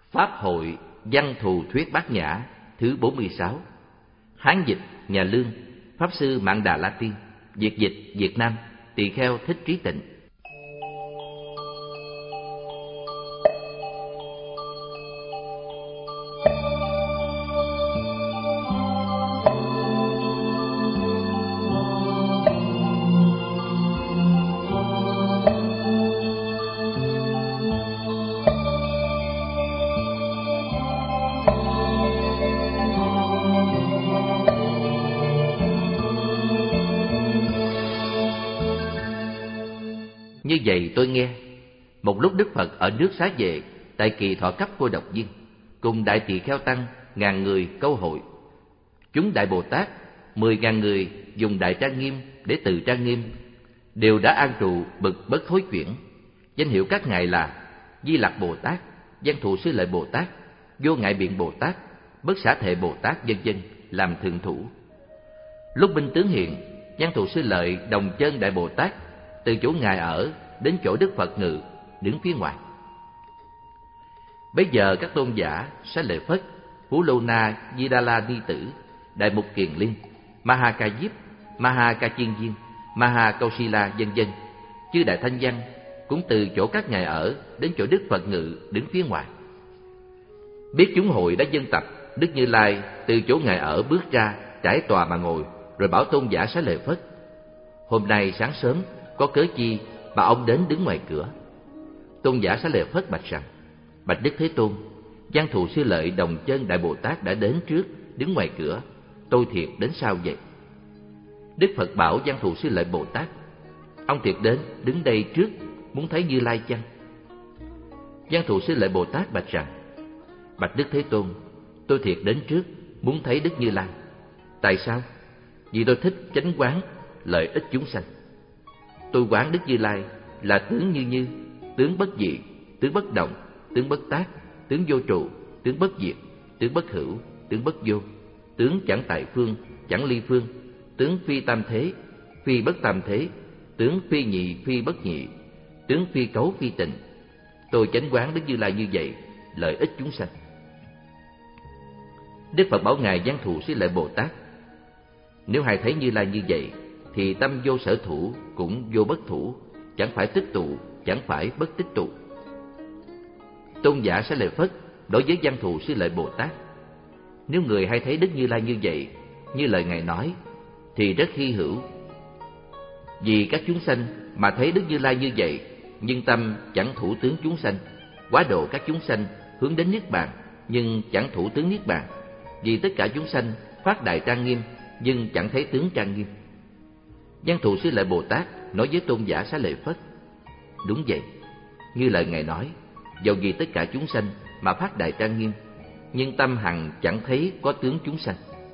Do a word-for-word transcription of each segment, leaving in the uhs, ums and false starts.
Pháp hội Văn Thù Thuyết Bát Nhã thứ bốn mươi sáu. Hán dịch nhà Lương, Pháp sư Mạn Đà La Tiên, Việt dịch Việt Nam, Tỳ kheo Thích Trí Tịnh. Như vậy tôi nghe, một lúc Đức Phật ở nước Xá Vệ, tại kỳ thọ cấp Cô Độc Viên, cùng đại tỳ kheo tăng ngàn người câu hội. Chúng đại Bồ Tát mười ngàn người dùng đại trang nghiêm để từ trang nghiêm, đều đã an trụ bực bất thối chuyển. Danh hiệu các ngài là Di Lặc Bồ Tát, Văn Thù Sư Lợi Bồ Tát, Vô Ngại Biện Bồ Tát, Bất Xả Thệ Bồ Tát, vân vân làm thượng thủ. Lúc binh tướng hiện, Văn Thù Sư Lợi đồng chân đại Bồ Tát từ chỗ ngài ở đến chỗ Đức Phật ngự, đứng phía ngoài. Bấy giờ các tôn giả Xá Lợi Phất, Phú Lô Na Di Đà La Ni Tử, Đại Mục Kiền Liên, Ma Ca Diếp, Ma Ca Chiên Viên, Ma Câu Si La, vân vân chư đại thanh văn cũng từ chỗ các ngài ở đến chỗ Đức Phật ngự, đứng phía ngoài. Biết chúng hội đã dân tập, Đức Như Lai từ chỗ ngài ở bước ra, trải tòa mà ngồi, rồi bảo tôn giả Xá Lợi Phất: hôm nay sáng sớm có cớ chi mà ông đến đứng ngoài cửa? Tôn giả Xá Lợi Phất bạch rằng: bạch Đức Thế Tôn, Văn Thù Sư Lợi đồng chân đại Bồ Tát đã đến trước, đứng ngoài cửa, tôi thiệt đến sau vậy? Đức Phật bảo Văn Thù Sư Lợi Bồ Tát: ông thiệt đến đứng đây trước, muốn thấy Như Lai chăng? Văn Thù Sư Lợi Bồ Tát bạch rằng: bạch Đức Thế Tôn, tôi thiệt đến trước, muốn thấy Đức Như Lai. Tại sao? Vì tôi thích chánh quán lợi ích chúng sanh. Tôi quán Đức Như Lai là tướng như như, tướng bất dị, tướng bất động, tướng bất tác, tướng vô trụ, tướng bất diệt, tướng bất hữu, tướng bất vô, tướng chẳng tại phương, chẳng ly phương, tướng phi tam thế, phi bất tam thế, tướng phi nhị, phi bất nhị, tướng phi cấu, phi tịnh. Tôi chánh quán Đức Như Lai như vậy, lợi ích chúng sanh. Đức Phật bảo ngài Văn Thù Sư Lợi Bồ Tát: nếu hai thấy Như Lai như vậy, thì tâm vô sở thủ cũng vô bất thủ, chẳng phải tích tụ, chẳng phải bất tích tụ. Tôn giả Xá Lợi Phất đối với Văn Thù Sư Lợi Bồ Tát: nếu người hay thấy Đức Như Lai như vậy, như lời ngài nói, thì rất hy hữu. Vì các chúng sanh mà thấy Đức Như Lai như vậy, nhưng tâm chẳng thủ tướng chúng sanh, quá độ các chúng sanh hướng đến niết bàn, nhưng chẳng thủ tướng niết bàn. Vì tất cả chúng sanh phát đại trang nghiêm, nhưng chẳng thấy tướng trang nghiêm. Văn Thù Sư Lợi Bồ Tát nói với tôn giả Xá Lợi Phất: đúng vậy, như lời ngài nói, dầu vì tất cả chúng sanh mà phát đại trang nghiêm, nhưng tâm hằng chẳng thấy có tướng chúng sanh.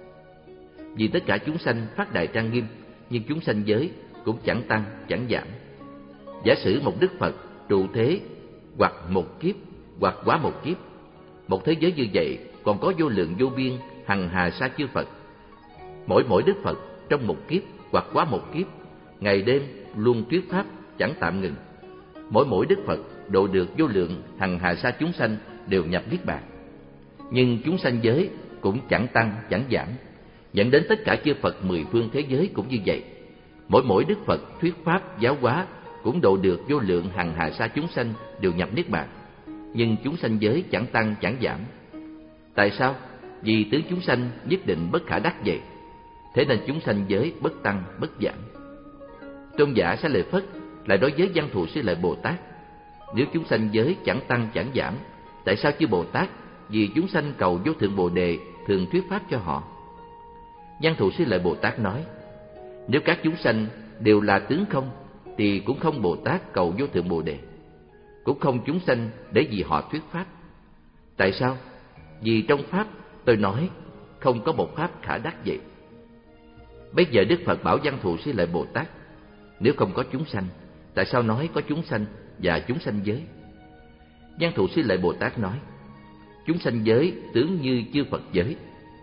Vì tất cả chúng sanh phát đại trang nghiêm, nhưng chúng sanh giới cũng chẳng tăng chẳng giảm. Giả sử một Đức Phật trụ thế, hoặc một kiếp, hoặc quá một kiếp, một thế giới như vậy còn có vô lượng vô biên hằng hà sa chư Phật. Mỗi mỗi Đức Phật trong một kiếp hoặc quá một kiếp, ngày đêm luôn thuyết pháp chẳng tạm ngừng. Mỗi mỗi Đức Phật độ được vô lượng hằng hà sa chúng sanh đều nhập niết bàn. Nhưng chúng sanh giới cũng chẳng tăng chẳng giảm, dẫn đến tất cả chư Phật mười phương thế giới cũng như vậy. Mỗi mỗi Đức Phật thuyết pháp giáo hóa cũng độ được vô lượng hằng hà sa chúng sanh đều nhập niết bàn. Nhưng chúng sanh giới chẳng tăng chẳng giảm. Tại sao? Vì tướng chúng sanh nhất định bất khả đắc vậy. Thế nên chúng sanh giới bất tăng bất giảm. Tôn giả Xá Lợi Phất lại đối với Văn Thù Sư Lợi Bồ Tát: nếu chúng sanh giới chẳng tăng chẳng giảm, tại sao chư Bồ Tát vì chúng sanh cầu vô thượng Bồ Đề thường thuyết pháp cho họ? Văn Thù Sư Lợi Bồ Tát nói: nếu các chúng sanh đều là tướng không, thì cũng không Bồ Tát cầu vô thượng Bồ Đề, cũng không chúng sanh để vì họ thuyết pháp. Tại sao? Vì trong pháp tôi nói không có một pháp khả đắc vậy. Bây giờ Đức Phật bảo Văn Thù Sư Lợi Bồ Tát: nếu không có chúng sanh, tại sao nói có chúng sanh và chúng sanh giới? Văn Thù Sư Lợi Bồ Tát nói: chúng sanh giới tướng như chư Phật giới.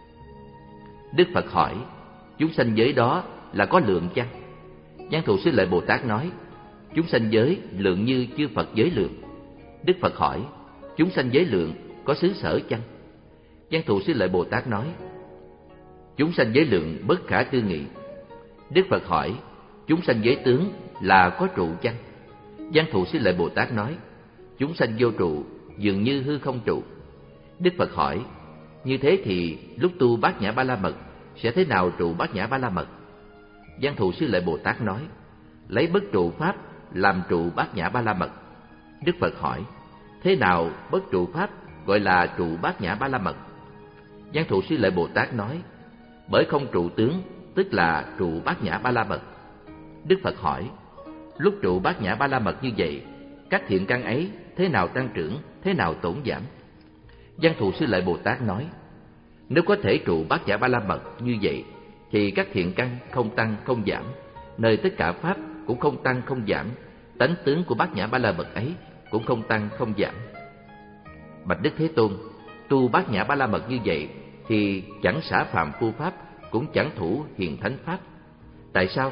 Đức Phật hỏi: chúng sanh giới đó là có lượng chăng? Văn Thù Sư Lợi Bồ Tát nói: chúng sanh giới lượng như chư Phật giới lượng. Đức Phật hỏi: chúng sanh giới lượng có xứ sở chăng? Văn Thù Sư Lợi Bồ Tát nói: chúng sanh giới lượng bất khả tư nghị. Đức Phật hỏi: chúng sanh giới tướng là có trụ chăng? Văn Thù Sư Lợi Bồ Tát nói: chúng sanh vô trụ, dường như hư không trụ. Đức Phật hỏi: như thế thì lúc tu Bát Nhã Ba La Mật sẽ thế nào trụ Bát Nhã Ba La Mật? Văn Thù Sư Lợi Bồ Tát nói: lấy bất trụ pháp làm trụ Bát Nhã Ba La Mật. Đức Phật hỏi: thế nào bất trụ pháp gọi là trụ Bát Nhã Ba La Mật? Văn Thù Sư Lợi Bồ Tát nói: bởi không trụ tướng, tức là trụ Bát Nhã Ba La Mật. Đức Phật hỏi: lúc trụ Bát Nhã Ba La Mật như vậy, các thiện căn ấy thế nào tăng trưởng, thế nào tổn giảm? Văn Thù Sư Lợi Bồ Tát nói: nếu có thể trụ Bát Nhã Ba La Mật như vậy, thì các thiện căn không tăng không giảm, nơi tất cả pháp cũng không tăng không giảm, tánh tướng của Bát Nhã Ba La Mật ấy cũng không tăng không giảm. Bạch Đức Thế Tôn, tu Bát Nhã Ba La Mật như vậy thì chẳng xả phàm phu pháp, cũng chẳng thủ hiền thánh pháp. Tại sao?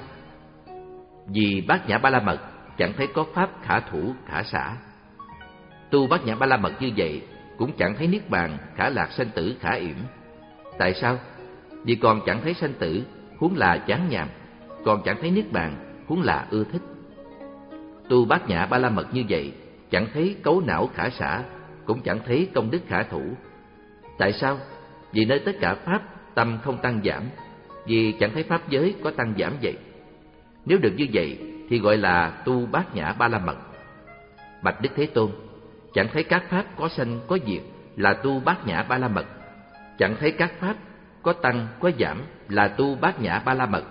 Vì Bát Nhã Ba La Mật chẳng thấy có pháp khả thủ khả xả. Tu Bát Nhã Ba La Mật như vậy cũng chẳng thấy niết bàn khả lạc sanh tử khả yểm. Tại sao? Vì còn chẳng thấy sanh tử, huống là chán nhàm, còn chẳng thấy niết bàn, huống là ưa thích. Tu Bát Nhã Ba La Mật như vậy chẳng thấy cấu não khả xả, cũng chẳng thấy công đức khả thủ. Tại sao? Vì nơi tất cả pháp tâm không tăng giảm, vì chẳng thấy pháp giới có tăng giảm vậy. Nếu được như vậy thì gọi là tu Bát Nhã Ba La Mật. Bạch Đức Thế Tôn, chẳng thấy các pháp có sanh có diệt là tu Bát Nhã Ba La Mật. Chẳng thấy các pháp có tăng có giảm là tu Bát Nhã Ba La Mật.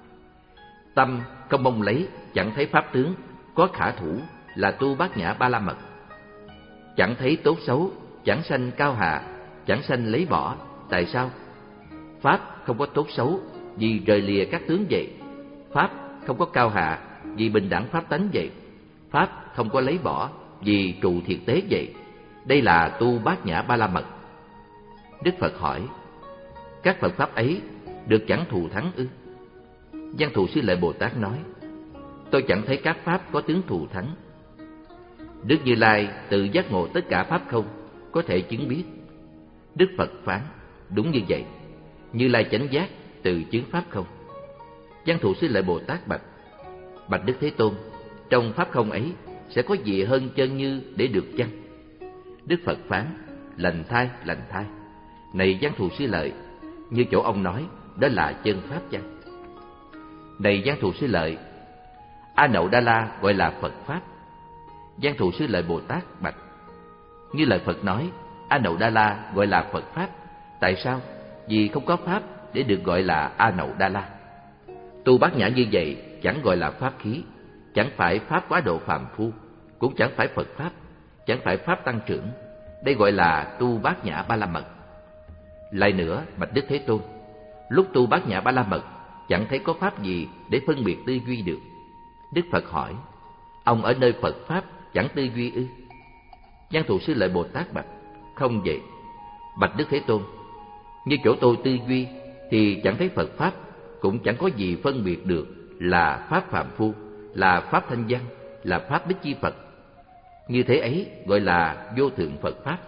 Tâm không mong lấy, chẳng thấy pháp tướng có khả thủ là tu Bát Nhã Ba La Mật. Chẳng thấy tốt xấu, chẳng sanh cao hạ, chẳng sanh lấy bỏ. Tại sao? Pháp không có tốt xấu vì rời lìa các tướng vậy. Pháp không có cao hạ vì bình đẳng pháp tánh vậy. Pháp không có lấy bỏ vì trụ thiệt tế vậy. Đây là tu Bát Nhã Ba La Mật. Đức Phật hỏi: các Phật pháp ấy được chẳng thù thắng ư? Văn Thù Sư Lợi Bồ Tát nói: tôi chẳng thấy các pháp có tướng thù thắng. Đức Như Lai tự giác ngộ tất cả pháp không, có thể chứng biết. Đức Phật phán: đúng như vậy. Như Lai chánh giác tự chứng pháp không. Văn Thù Sư Lợi Bồ Tát bạch: bạch Đức Thế Tôn, trong pháp không ấy sẽ có gì hơn chân như để được chăng? Đức Phật phán: lành thai, lành thai. Này Văn Thù Sư Lợi, như chỗ ông nói, đó là chân pháp chăng? Này Văn Thù Sư Lợi, A Nậu Đa La gọi là Phật pháp. Văn Thù Sư Lợi Bồ Tát bạch: như lời Phật nói, A Nậu Đa La gọi là Phật pháp. Tại sao? Vì không có pháp để được gọi là A Nậu Đa La. Tu Bát Nhã như vậy chẳng gọi là pháp khí, chẳng phải pháp quá độ phàm phu, cũng chẳng phải Phật pháp, chẳng phải pháp tăng trưởng. Đây gọi là tu Bát Nhã Ba La Mật. Lại nữa, bạch Đức Thế Tôn, lúc tu Bát Nhã Ba La Mật chẳng thấy có pháp gì để phân biệt tư duy được. Đức Phật hỏi: ông ở nơi Phật pháp chẳng tư duy ư? Văn Thù Sư Lợi Bồ Tát bạch: không vậy. Bạch Đức Thế Tôn, như chỗ tôi tư duy thì chẳng thấy Phật pháp, cũng chẳng có gì phân biệt được là pháp phàm phu, là pháp thanh văn, là pháp Bích Chi Phật. Như thế ấy gọi là vô thượng Phật pháp.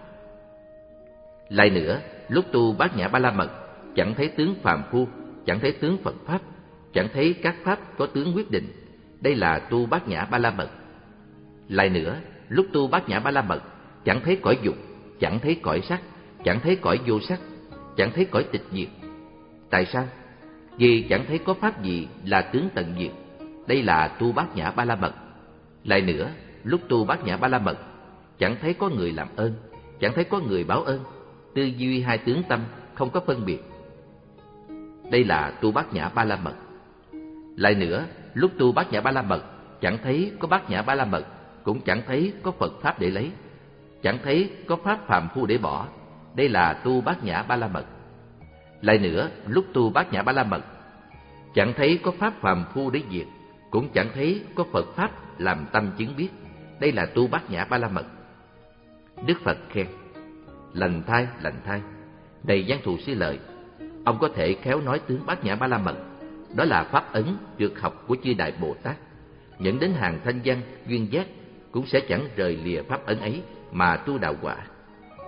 Lại nữa, lúc tu Bát Nhã Ba La Mật chẳng thấy tướng phàm phu, chẳng thấy tướng Phật pháp, chẳng thấy các pháp có tướng quyết định. Đây là tu Bát Nhã Ba La Mật. Lại nữa, lúc tu Bát Nhã Ba La Mật chẳng thấy cõi dục, chẳng thấy cõi sắc, chẳng thấy cõi vô sắc, chẳng thấy cõi tịch diệt. Tại sao? Vì chẳng thấy có pháp gì là tướng tận diệt. Đây là tu Bát Nhã Ba La Mật. Lại nữa, lúc tu Bát Nhã Ba La Mật chẳng thấy có người làm ơn, chẳng thấy có người báo ơn. Tư duy hai tướng tâm không có phân biệt. Đây là tu Bát Nhã Ba La Mật. Lại nữa, lúc tu Bát Nhã Ba La Mật chẳng thấy có Bát Nhã Ba La Mật, cũng chẳng thấy có Phật pháp để lấy, chẳng thấy có pháp phàm phu để bỏ. Đây là tu Bát Nhã Ba La Mật. Lại nữa, lúc tu Bát Nhã Ba La Mật chẳng thấy có pháp phàm phu để diệt, cũng chẳng thấy có Phật pháp làm tâm chứng biết. Đây là tu Bát Nhã Ba La Mật. Đức Phật khen: lành thai, lành thai. Này Văn Thù Sư Lợi, ông có thể khéo nói tướng Bát Nhã Ba La Mật. Đó là pháp ấn tuyệt học của chư Đại Bồ Tát. Dẫn đến hàng thanh văn, duyên giác cũng sẽ chẳng rời lìa pháp ấn ấy mà tu đạo quả.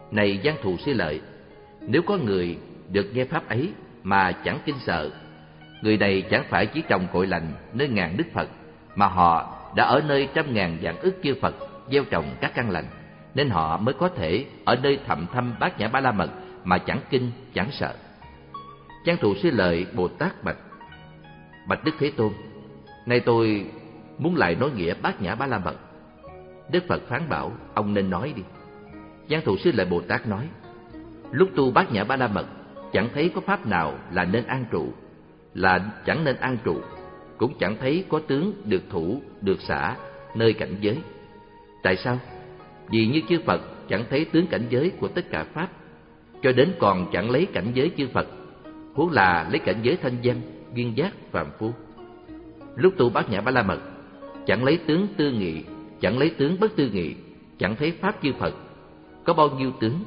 Này Giang Thù Sư Lợi, nếu có người được nghe pháp ấy mà chẳng kinh sợ, người này chẳng phải chỉ trồng cội lành nơi ngàn đức Phật, mà họ đã ở nơi trăm ngàn vạn ức chư Phật gieo trồng các căn lành, nên họ mới có thể ở nơi thậm thâm Bát Nhã Ba La Mật mà chẳng kinh chẳng sợ. Giang Thù Sư Lợi Bồ Tát bạch: Bạch Đức Thế Tôn, nay tôi muốn lại nói nghĩa Bát Nhã Ba La Mật. Đức Phật phán bảo: Ông nên nói đi. Giang Thù Sư Lợi Bồ Tát nói: Lúc tu Bát Nhã Ba La Mật, chẳng thấy có pháp nào là nên an trụ, là chẳng nên an trụ, cũng chẳng thấy có tướng được thủ, được xả nơi cảnh giới. Tại sao? Vì như chư Phật chẳng thấy tướng cảnh giới của tất cả pháp, cho đến còn chẳng lấy cảnh giới chư Phật, huống là lấy cảnh giới thanh văn, duyên giác, phàm phu. Lúc tu Bát Nhã Ba La Mật, chẳng lấy tướng tư nghị, chẳng lấy tướng bất tư nghị, chẳng thấy pháp chư Phật, có bao nhiêu tướng.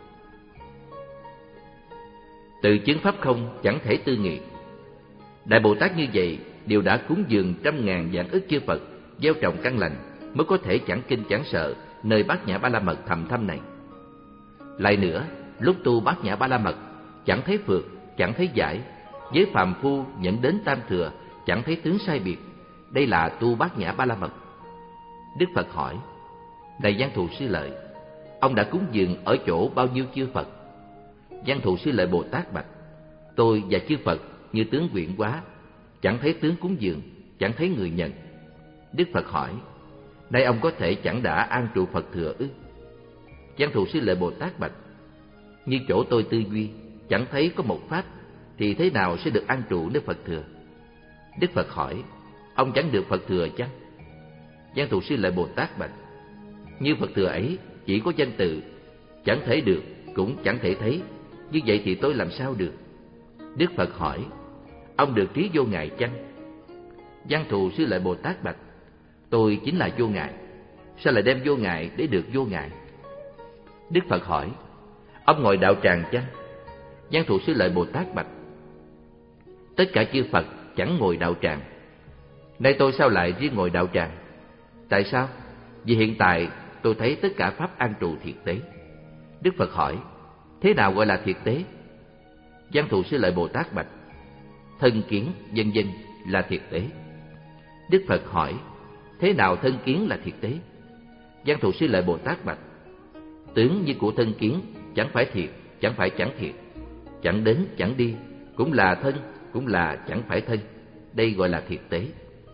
Tự chứng pháp không chẳng thể tư nghị. Đại Bồ Tát như vậy đều đã cúng dường trăm ngàn vạn ức chư Phật gieo trồng căn lành, mới có thể chẳng kinh chẳng sợ nơi Bát Nhã Ba La Mật thầm thâm này. Lại nữa, lúc tu Bát Nhã Ba La Mật, chẳng thấy phượt, chẳng thấy giải, với phàm phu nhận đến tam thừa, chẳng thấy tướng sai biệt. Đây là tu Bát Nhã Ba La Mật. Đức Phật hỏi: Này Giang Thù Sư Lợi, ông đã cúng dường ở chỗ bao nhiêu chư Phật? Giang Thù Sư Lợi Bồ Tát bạch: Tôi và chư Phật như tướng quyển hóa, chẳng thấy tướng cúng dường, chẳng thấy người nhận. Đức Phật hỏi: Nay ông có thể chẳng đã an trụ Phật thừa ư? Giang Thù Sư Lợi Bồ Tát bạch: Như chỗ tôi tư duy, chẳng thấy có một pháp, thì thế nào sẽ được an trụ nơi Phật thừa? Đức Phật hỏi: Ông chẳng được Phật thừa chăng? Giang Thù Sư Lợi Bồ Tát bạch: Như Phật thừa ấy chỉ có danh từ, chẳng thể được, cũng chẳng thể thấy, như vậy thì tôi làm sao được? Đức Phật hỏi: Ông được trí vô ngại chăng? Giang Thù Sư Lợi Bồ Tát bạch: Tôi chính là vô ngại, sao lại đem vô ngại để được vô ngại? Đức Phật hỏi: Ông ngồi đạo tràng chăng? Giang Thù Sư Lợi Bồ Tát bạch: Tất cả chư Phật chẳng ngồi đạo tràng, nay tôi sao lại riêng ngồi đạo tràng? Tại sao? Vì hiện tại tôi thấy tất cả pháp an trụ thiệt tế. Đức Phật hỏi: Thế nào gọi là thiệt tế? Giang Thù Sư Lợi Bồ Tát bạch: Thân kiến vân vân là thiệt tế. Đức Phật hỏi: Thế nào thân kiến là thiệt tế? Giang Thù Sư Lợi Bồ Tát bạch: Tướng như của thân kiến chẳng phải thiệt, chẳng phải chẳng thiệt, chẳng đến chẳng đi, cũng là thân, cũng là chẳng phải thân. Đây gọi là thiệt tế.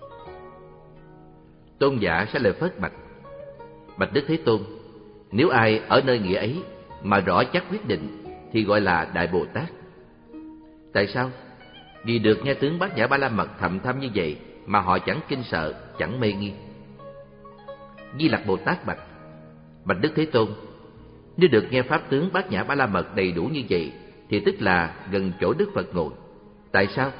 Tôn giả sẽ lời Phất bạch: Bạch Đức Thế Tôn, nếu ai ở nơi nghĩa ấy mà rõ chắc quyết định thì gọi là Đại Bồ Tát. Tại sao? Vì được nghe tướng Bát Nhã Ba La Mật thầm thâm như vậy mà họ chẳng kinh sợ, chẳng mê nghi. Di Lặc Bồ Tát bạch: Bạch Đức Thế Tôn, nếu được nghe pháp tướng Bát Nhã Ba La Mật đầy đủ như vậy thì tức là gần chỗ Đức Phật ngồi. Tại sao?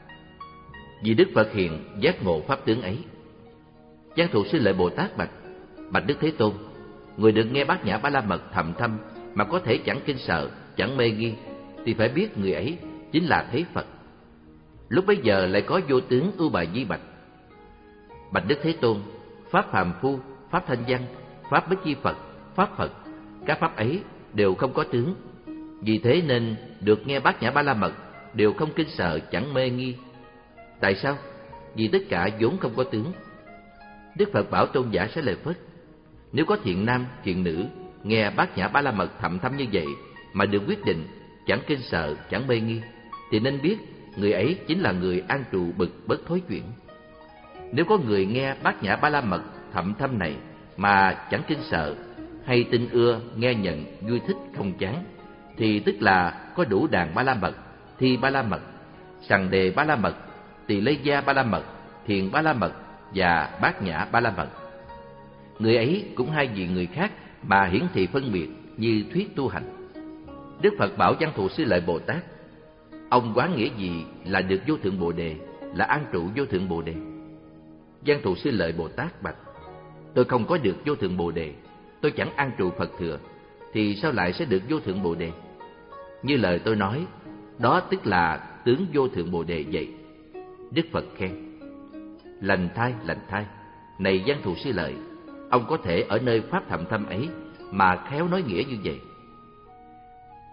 Vì Đức Phật hiện giác ngộ pháp tướng ấy. Giang Thù Sư Lợi Bồ Tát bạch: Bạch Đức Thế Tôn, người được nghe Bát Nhã Ba La Mật thầm thâm mà có thể chẳng kinh sợ, chẳng mê nghi, thì phải biết người ấy chính là Thế Phật. Lúc bấy giờ lại có vô tướng Ưu Bà Di bạch: Bạch Đức Thế Tôn, pháp phàm phu, pháp thanh văn, pháp bất chi Phật, pháp Phật, các pháp ấy đều không có tướng. Vì thế nên được nghe Bát Nhã Ba La Mật đều không kinh sợ, chẳng mê nghi. Tại sao? Vì tất cả vốn không có tướng. Đức Phật bảo tôn giả sẽ lời Phất: Nếu có thiện nam, thiện nữ nghe Bát Nhã Ba La Mật thầm thâm như vậy mà được quyết định, chẳng kinh sợ, chẳng mê nghi, thì nên biết người ấy chính là người an trụ bực bất thối chuyển. Nếu có người nghe Bát Nhã Ba La Mật thầm thâm này mà chẳng kinh sợ, hay tin ưa, nghe nhận, vui thích, không chán, thì tức là có đủ đàn Ba La Mật, Thi Ba La Mật, Sằng Đề Ba La Mật, Tỳ Lê Gia Ba La Mật, Thiền Ba La Mật và Bát Nhã Ba La Mật. Người ấy cũng hai vị người khác mà hiển thị phân biệt như thuyết tu hành. Đức Phật bảo Giang Thù Sư Lợi Bồ Tát: Ông quán nghĩa gì là được vô thượng Bồ Đề, là an trụ vô thượng Bồ Đề? Giang Thù Sư Lợi Bồ Tát bạch: Tôi không có được vô thượng Bồ Đề, tôi chẳng an trụ Phật thừa, thì sao lại sẽ được vô thượng Bồ Đề? Như lời tôi nói, đó tức là tướng vô thượng Bồ Đề vậy. Đức Phật khen: Lành thai, lành thai, này Giang Thù Sư Lợi, ông có thể ở nơi pháp thầm thâm ấy mà khéo nói nghĩa như vậy.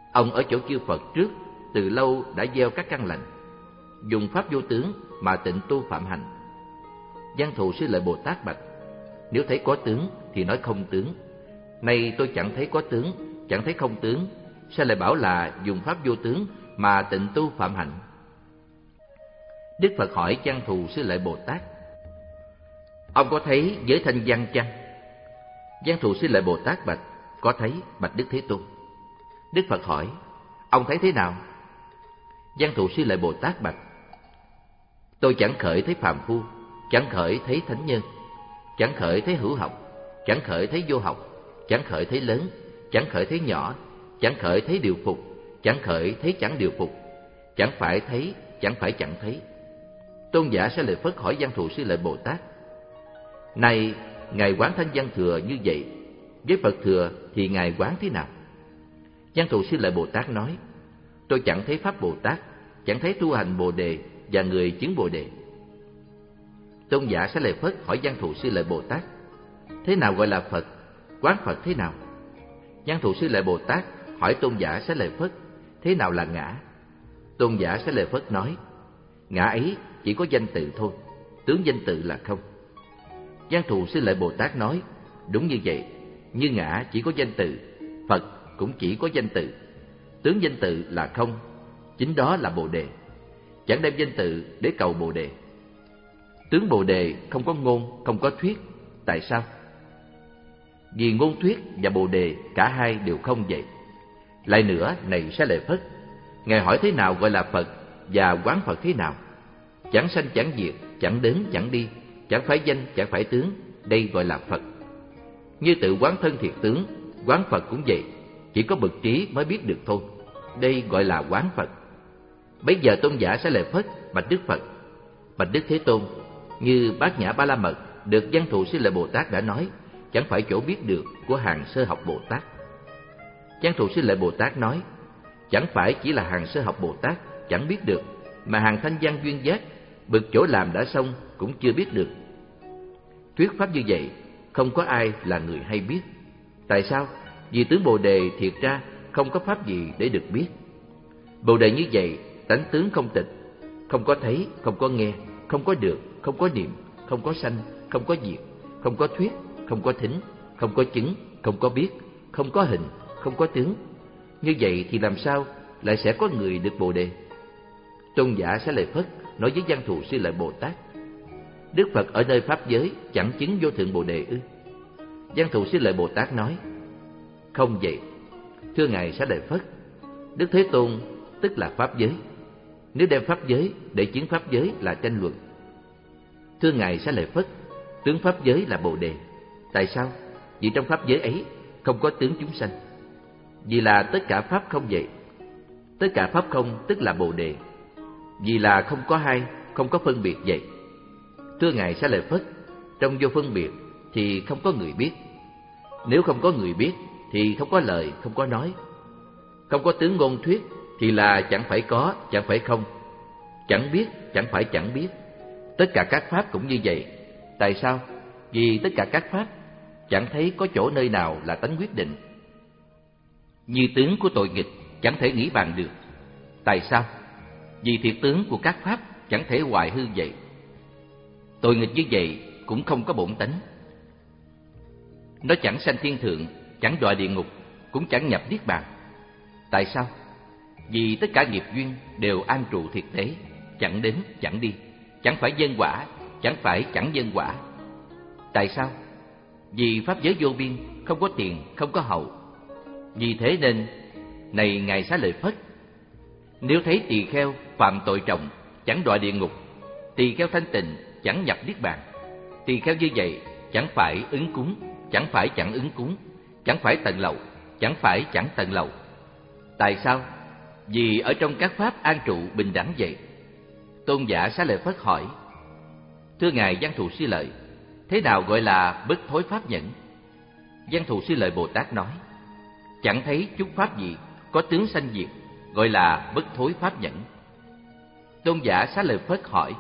Ông ở chỗ chư Phật trước, từ lâu đã gieo các căn lành, dùng pháp vô tướng mà tịnh tu phạm hành. Văn Thù Sư Lợi Bồ Tát bạch: nếu thấy có tướng thì nói không tướng. Nay tôi chẳng thấy có tướng, chẳng thấy không tướng, sao lại bảo là dùng pháp vô tướng mà tịnh tu phạm hạnh? Đức Phật hỏi Văn Thù Sư Lợi Bồ Tát: ông có thấy giới thanh văn chăng? Văn Thù Sư Lợi Bồ Tát bạch: có thấy, bạch Đức Thế Tôn. Đức Phật hỏi: ông thấy thế nào? Văn Thù Sư Lợi Bồ Tát bạch: tôi chẳng khởi thấy phàm phu, chẳng khởi thấy thánh nhân, chẳng khởi thấy hữu học, chẳng khởi thấy vô học, chẳng khởi thấy lớn, chẳng khởi thấy nhỏ, chẳng khởi thấy điều phục, chẳng khởi thấy chẳng điều phục, chẳng phải thấy, chẳng phải chẳng thấy. Tôn giả Xá Lợi Phất hỏi Văn Thù Sư Lợi Bồ Tát: này ngài quán thanh văn thừa như vậy, với Phật thừa thì ngài quán thế nào? Văn Thù Sư Lợi Bồ Tát nói: tôi chẳng thấy pháp Bồ Tát, chẳng thấy tu hành Bồ đề và người chứng Bồ đề. Tôn giả Xá Lợi Phất hỏi Văn Thù Sư Lợi Bồ Tát: thế nào gọi là Phật? Quán Phật thế nào? Văn Thù Sư Lợi Bồ Tát hỏi Tôn giả Xá Lợi Phất: thế nào là ngã? Tôn giả Xá Lợi Phất nói: ngã ấy chỉ có danh tự thôi, tướng danh tự là không. Văn Thù Sư Lợi Bồ Tát nói: đúng như vậy, như ngã chỉ có danh tự, Phật cũng chỉ có danh tự, tướng danh tự là không, chính đó là Bồ đề. Chẳng đem danh tự để cầu Bồ đề. Tướng Bồ đề không có ngôn, không có thuyết. Tại sao? Vì ngôn thuyết và Bồ đề cả hai đều không vậy. Lại nữa, này Xá Lợi Phất, ngài hỏi thế nào gọi là Phật và quán Phật thế nào? Chẳng sanh chẳng diệt, chẳng đến chẳng đi, chẳng phải danh chẳng phải tướng, đây gọi là Phật. Như tự quán thân thiệt tướng, quán Phật cũng vậy, chỉ có bậc trí mới biết được thôi, đây gọi là quán Phật. Bấy giờ Tôn giả Xá Lợi Phất bạch Đức Phật: bạch Đức Thế Tôn, như Bát Nhã Ba La Mật được Văn Thù Sư Lợi Bồ Tát đã nói, chẳng phải chỗ biết được của hàng sơ học Bồ Tát. Văn Thù Sư Lợi Bồ Tát nói: chẳng phải chỉ là hàng sơ học Bồ Tát chẳng biết được, mà hàng thanh văn duyên giác, bậc chỗ làm đã xong cũng chưa biết được. Thuyết pháp như vậy, không có ai là người hay biết. Tại sao? Vì tướng Bồ đề thiệt ra không có pháp gì để được biết. Bồ đề như vậy, tánh tướng không tịch, không có thấy, không có nghe, không có được, không có niệm, không có sanh, không có diệt, không có thuyết, không có thính, không có chứng, không có biết, không có hình, không có tướng. Như vậy thì làm sao lại sẽ có người được Bồ đề? Tôn giả Xá Lợi Phất nói với Văn Thù Sư Lợi Bồ Tát: Đức Phật ở nơi pháp giới chẳng chứng vô thượng Bồ đề ư? Văn Thù Sư Lợi Bồ Tát nói: không vậy. Thưa ngài Xá Lợi Phất, Đức Thế Tôn tức là pháp giới. Nếu đem pháp giới để chứng pháp giới là tranh luận. Thưa ngài Xá Lợi Phất, tướng pháp giới là Bồ đề. Tại sao? Vì trong pháp giới ấy không có tướng chúng sanh. Vì là tất cả pháp không vậy. Tất cả pháp không tức là Bồ đề. Vì là không có hai, không có phân biệt vậy. Thưa ngài Xá Lợi Phất, trong vô phân biệt thì không có người biết. Nếu không có người biết thì không có lời, không có nói. Không có tướng ngôn thuyết thì là chẳng phải có, chẳng phải không. Chẳng biết, chẳng phải chẳng biết. Tất cả các pháp cũng như vậy. Tại sao? Vì tất cả các pháp chẳng thấy có chỗ nơi nào là tánh quyết định. Như tướng của tội nghịch chẳng thể nghĩ bàn được. Tại sao? Vì thiệt tướng của các pháp chẳng thể hoài hư vậy. Tội nghịch như vậy cũng không có bổn tánh. Nó chẳng sanh thiên thượng, chẳng đọa địa ngục, cũng chẳng nhập niết bàn. Tại sao? Vì tất cả nghiệp duyên đều an trụ thiệt thế, chẳng đến chẳng đi, chẳng phải nhân quả, chẳng phải chẳng nhân quả. Tại sao? Vì pháp giới vô biên, không có tiền, không có hậu. Vì thế nên, này ngài Xá Lợi Phất, nếu thấy tỳ kheo phạm tội trọng, chẳng đọa địa ngục, tỳ kheo thanh tịnh, chẳng nhập niết bàn, tỳ kheo như vậy chẳng phải ứng cúng, chẳng phải chẳng ứng cúng, chẳng phải tận lậu, chẳng phải chẳng tận lậu. Tại sao? Vì ở trong các pháp an trụ bình đẳng vậy. Tôn giả Xá Lợi Phất hỏi: thưa ngài Văn Thù Sư Lợi, thế nào gọi là bất thối pháp nhẫn? Văn Thù Sư Lợi Bồ Tát nói: chẳng thấy chút pháp gì có tướng sanh diệt, gọi là bất thối pháp nhẫn. Tôn giả Xá Lợi Phất hỏi: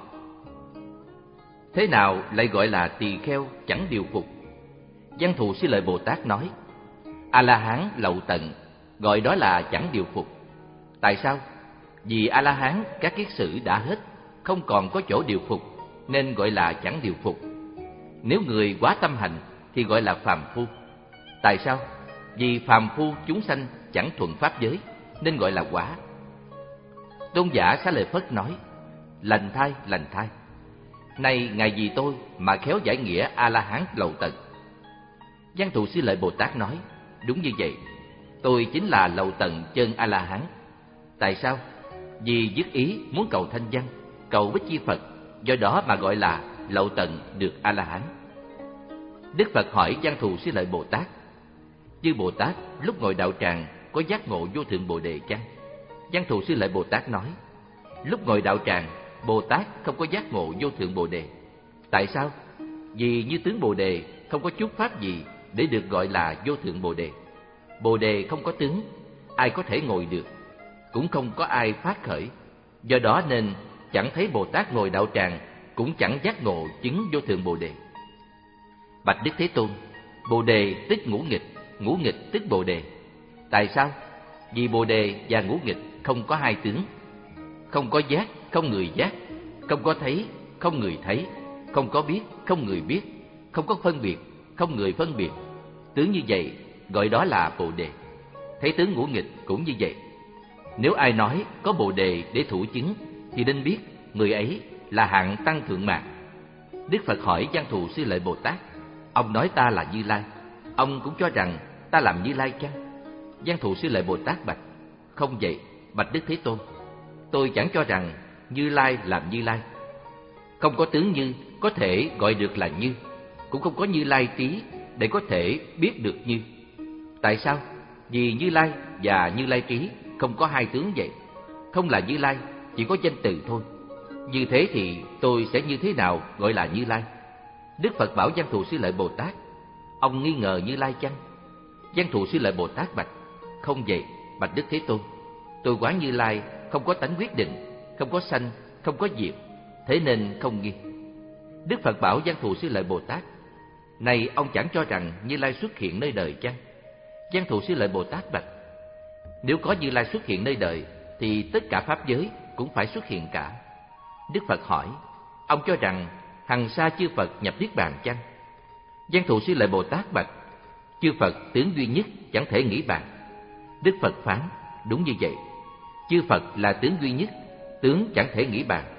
thế nào lại gọi là tỳ kheo chẳng điều phục? Văn Thù Sư Lợi Bồ Tát nói: A La Hán lậu tận, gọi đó là chẳng điều phục. Tại sao? Vì A-la-hán các kiết sử đã hết, không còn có chỗ điều phục, nên gọi là chẳng điều phục. Nếu người quá tâm hành thì gọi là phàm phu. Tại sao? Vì phàm phu chúng sanh chẳng thuận pháp giới, nên gọi là quả. Tôn giả Xá Lợi Phất nói: lành thai, lành thai. Này ngài vì tôi mà khéo giải nghĩa A-la-hán lậu tận. Văn Thù Sư Lợi Bồ Tát nói: đúng như vậy, tôi chính là lậu tận chân A-la-hán. Tại sao? Vì dứt ý muốn cầu thanh văn, cầu Bích Chi Phật, do đó mà gọi là lậu tận được A-la-hán. Đức Phật hỏi Văn Thù Sư Lợi Bồ Tát: chư Bồ Tát lúc ngồi đạo tràng có giác ngộ vô thượng Bồ Đề chăng? Văn Thù Sư Lợi Bồ Tát nói: lúc ngồi đạo tràng, Bồ Tát không có giác ngộ vô thượng Bồ Đề. Tại sao? Vì như tướng Bồ Đề không có chút pháp gì để được gọi là vô thượng Bồ Đề. Bồ Đề không có tướng, ai có thể ngồi được, cũng không có ai phát khởi. Do đó nên chẳng thấy Bồ Tát ngồi đạo tràng, cũng chẳng giác ngộ chứng vô thượng Bồ Đề. Bạch Đức Thế Tôn, Bồ Đề tức ngũ nghịch, ngũ nghịch tức Bồ Đề. Tại sao? Vì Bồ Đề và ngũ nghịch không có hai tướng, không có giác, không người giác, không có thấy, không người thấy, không có biết, không người biết, không có phân biệt, không người phân biệt. Tướng như vậy gọi đó là Bồ Đề. Thấy tướng ngũ nghịch cũng như vậy. Nếu ai nói có Bồ Đề để thủ chứng thì nên biết người ấy là hạng tăng thượng mạng. Đức Phật hỏi Văn Thù Sư Lợi Bồ Tát: ông nói ta là Như Lai, ông cũng cho rằng ta làm Như Lai chăng? Văn Thù Sư Lợi Bồ Tát bạch: không vậy, bạch Đức Thế Tôn, tôi chẳng cho rằng Như Lai làm Như Lai. Không có tướng Như có thể gọi được là Như, cũng không có Như Lai trí để có thể biết được Như. Tại sao? Vì Như Lai và Như Lai trí không có hai tướng vậy. Không là Như Lai, chỉ có danh từ thôi. Như thế thì tôi sẽ như thế nào gọi là Như Lai? Đức Phật bảo Văn Thù Sư Lợi Bồ Tát: ông nghi ngờ Như Lai chăng? Văn Thù Sư Lợi Bồ Tát bạch: không vậy, bạch Đức Thế Tôn, tôi quán Như Lai không có tánh quyết định, không có sanh, không có diệt, thế nên không nghi. Đức Phật bảo Văn Thù Sư Lợi Bồ Tát: này ông chẳng cho rằng Như Lai xuất hiện nơi đời chăng? Văn Thù Sư Lợi Bồ Tát bạch: nếu có Như Lai xuất hiện nơi đời thì tất cả pháp giới cũng phải xuất hiện cả. Đức Phật hỏi: ông cho rằng hằng sa chư Phật nhập niết bàn chăng? Văn Thù Sư Lợi Bồ Tát bạch: chư Phật tướng duy nhất chẳng thể nghĩ bàn. Đức Phật phán: đúng như vậy, chư Phật là tướng duy nhất, tướng chẳng thể nghĩ bàn.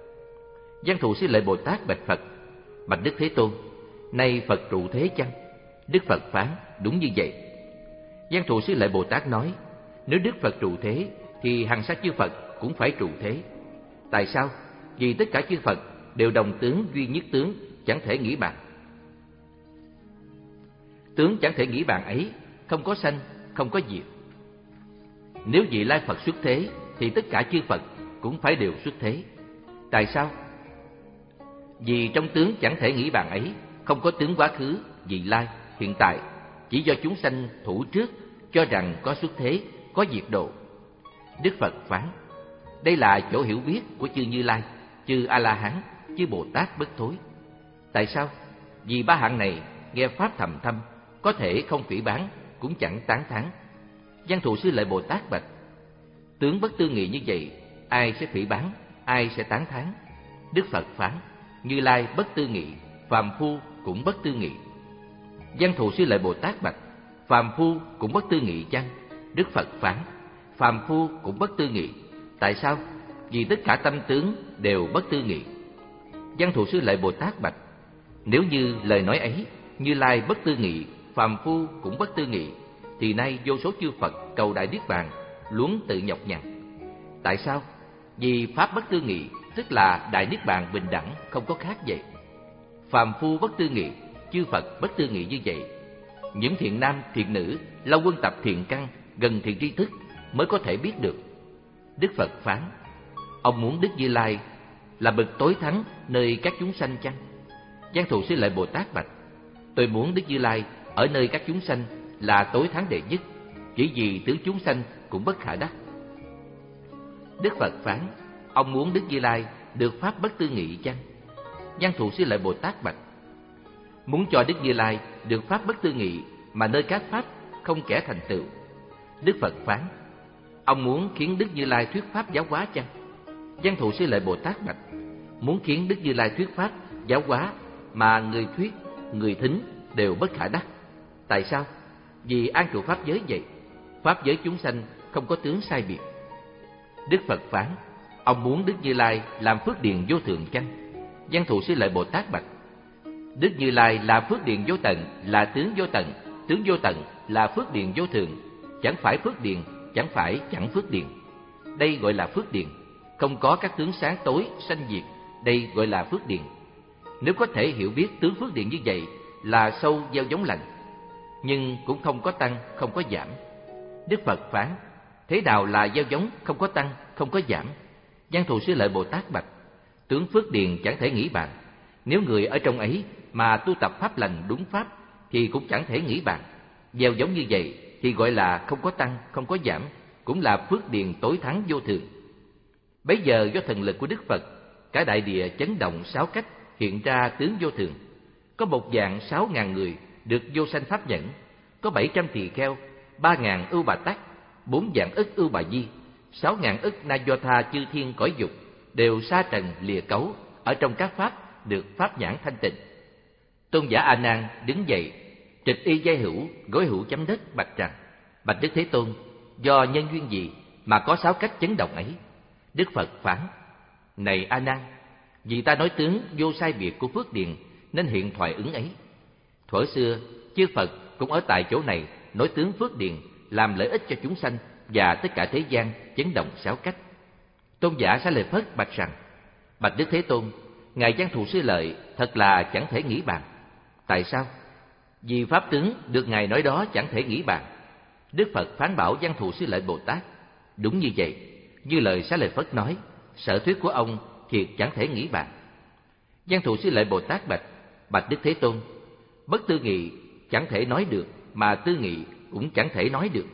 Văn Thù Sư Lợi Bồ Tát bạch Phật: bạch Đức Thế Tôn, nay Phật trụ thế chăng? Đức Phật phán: đúng như vậy. Văn Thù Sư Lợi Bồ Tát nói: nếu Đức Phật trụ thế thì hằng sa chư Phật cũng phải trụ thế. Tại sao? Vì tất cả chư Phật đều đồng tướng duy nhất tướng, chẳng thể nghĩ bàn. Tướng chẳng thể nghĩ bàn ấy không có sanh, không có diệt. Nếu vị Lai Phật xuất thế thì tất cả chư Phật cũng phải đều xuất thế. Tại sao? Vì trong tướng chẳng thể nghĩ bàn ấy không có tướng quá khứ, vị lai, hiện tại, chỉ do chúng sanh thủ trước cho rằng có xuất thế, có diệt độ. Đức Phật phán: đây là chỗ hiểu biết của chư Như Lai, chư A-la-hán, chư Bồ Tát bất thối. Tại sao? Vì ba hạng này nghe pháp thầm thâm, có thể không phỉ báng, cũng chẳng tán thán. Văn Thù Sư Lợi Bồ Tát bạch: tướng bất tư nghị như vậy, ai sẽ phỉ báng, ai sẽ tán thán? Đức Phật phán: Như Lai bất tư nghị, phàm phu cũng bất tư nghị. Văn Thù Sư Lợi Bồ Tát bạch: phàm phu cũng bất tư nghị chăng? Đức Phật phán: phàm phu cũng bất tư nghị. Tại sao? Vì tất cả tâm tướng đều bất tư nghị. Văn Thù Sư Lợi Bồ Tát bạch: nếu như lời nói ấy, Như Lai bất tư nghị, phàm phu cũng bất tư nghị, thì nay vô số chư Phật cầu đại niết bàn luống tự nhọc nhằn. Tại sao? Vì pháp bất tư nghị tức là đại niết bàn bình đẳng, không có khác vậy. Phàm phu bất tư nghị, chư Phật bất tư nghị như vậy. Những thiện nam thiện nữ lâu quân tập thiện căn, gần thiện tri thức mới có thể biết được. Đức Phật phán: ông muốn Đức Như Lai là bậc tối thắng nơi các chúng sanh chăng? Văn Thù Sư Lợi Bồ Tát bạch: tôi muốn Đức Như Lai ở nơi các chúng sanh là tối thắng đệ nhất, chỉ vì tướng chúng sanh cũng bất khả đắc. Đức Phật phán: ông muốn Đức Như Lai được pháp bất tư nghị chăng? Văn Thù Sư Lợi Bồ Tát bạch: muốn cho Đức Như Lai được pháp bất tư nghị mà nơi các pháp không kẻ thành tựu, Đức Phật phán: ông muốn khiến Đức Như Lai thuyết pháp giáo hóa chăng? Văn Thù Sư Lợi Bồ Tát bạch: muốn khiến Đức Như Lai thuyết pháp giáo hóa mà người thuyết, người thính đều bất khả đắc. Tại sao? Vì an trụ pháp giới vậy. Pháp giới chúng sanh không có tướng sai biệt. Đức Phật phán: ông muốn Đức Như Lai làm phước điền vô thượng chăng? Văn Thù Sư Lợi Bồ Tát bạch: Đức Như Lai là phước điền vô tận, là tướng vô tận, tướng vô tận là phước điền vô thượng. Chẳng phải phước điền, chẳng phải chẳng phước điền. Đây gọi là phước điền. Không có các tướng sáng tối, sanh diệt, đây gọi là phước điền. Nếu có thể hiểu biết tướng phước điền như vậy là sâu gieo giống lành, nhưng cũng không có tăng, không có giảm. Đức Phật phán: thế nào là gieo giống không có tăng, không có giảm? Văn Thù Sư Lợi Bồ Tát bạch: tướng phước điền chẳng thể nghĩ bàn. Nếu người ở trong ấy mà tu tập pháp lành đúng pháp thì cũng chẳng thể nghĩ bàn. Gieo giống như vậy thì gọi là không có tăng, không có giảm, cũng là phước điền tối thắng vô thường. Bấy giờ do thần lực của Đức Phật, cả đại địa chấn động sáu cách, hiện ra tướng vô thường. Có một vạn sáu ngàn người được vô sanh pháp nhẫn, có bảy trăm tỳ kheo, ba ngàn ưu bà tắc, bốn vạn ức ưu bà di, sáu ngàn ức na do tha chư thiên cõi dục, đều sa trần lìa cấu, ở trong các pháp được pháp nhãn thanh tịnh. Tôn giả A Nan đứng dậy, trịch y giai hữu, gối hữu chấm đất, bạch rằng: bạch Đức Thế Tôn, do nhân duyên gì mà có sáu cách chấn động ấy? Đức Phật phán: này A Nan, vì ta nói tướng vô sai biệt của phước điền nên hiện thoại ứng ấy. Thuở xưa chư Phật cũng ở tại chỗ này nói tướng phước điền làm lợi ích cho chúng sanh và tất cả thế gian chấn động sáu cách. Tôn giả Xá Lợi Phất bạch rằng: bạch Đức Thế Tôn, ngài Văn Thù Sư Lợi thật là chẳng thể nghĩ bàn. Tại sao? Vì pháp tướng được ngài nói đó chẳng thể nghĩ bàn. Đức Phật phán bảo Văn Thù Sư Lợi Bồ Tát: đúng như vậy, như lời Xá Lợi Phất nói, sở thuyết của ông thiệt chẳng thể nghĩ bàn. Văn Thù Sư Lợi Bồ Tát bạch: bạch Đức Thế Tôn, bất tư nghị chẳng thể nói được, mà tư nghị cũng chẳng thể nói được.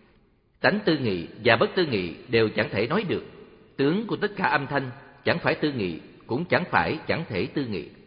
Tánh tư nghị và bất tư nghị đều chẳng thể nói được. Tướng của tất cả âm thanh chẳng phải tư nghị, cũng chẳng phải chẳng thể tư nghị.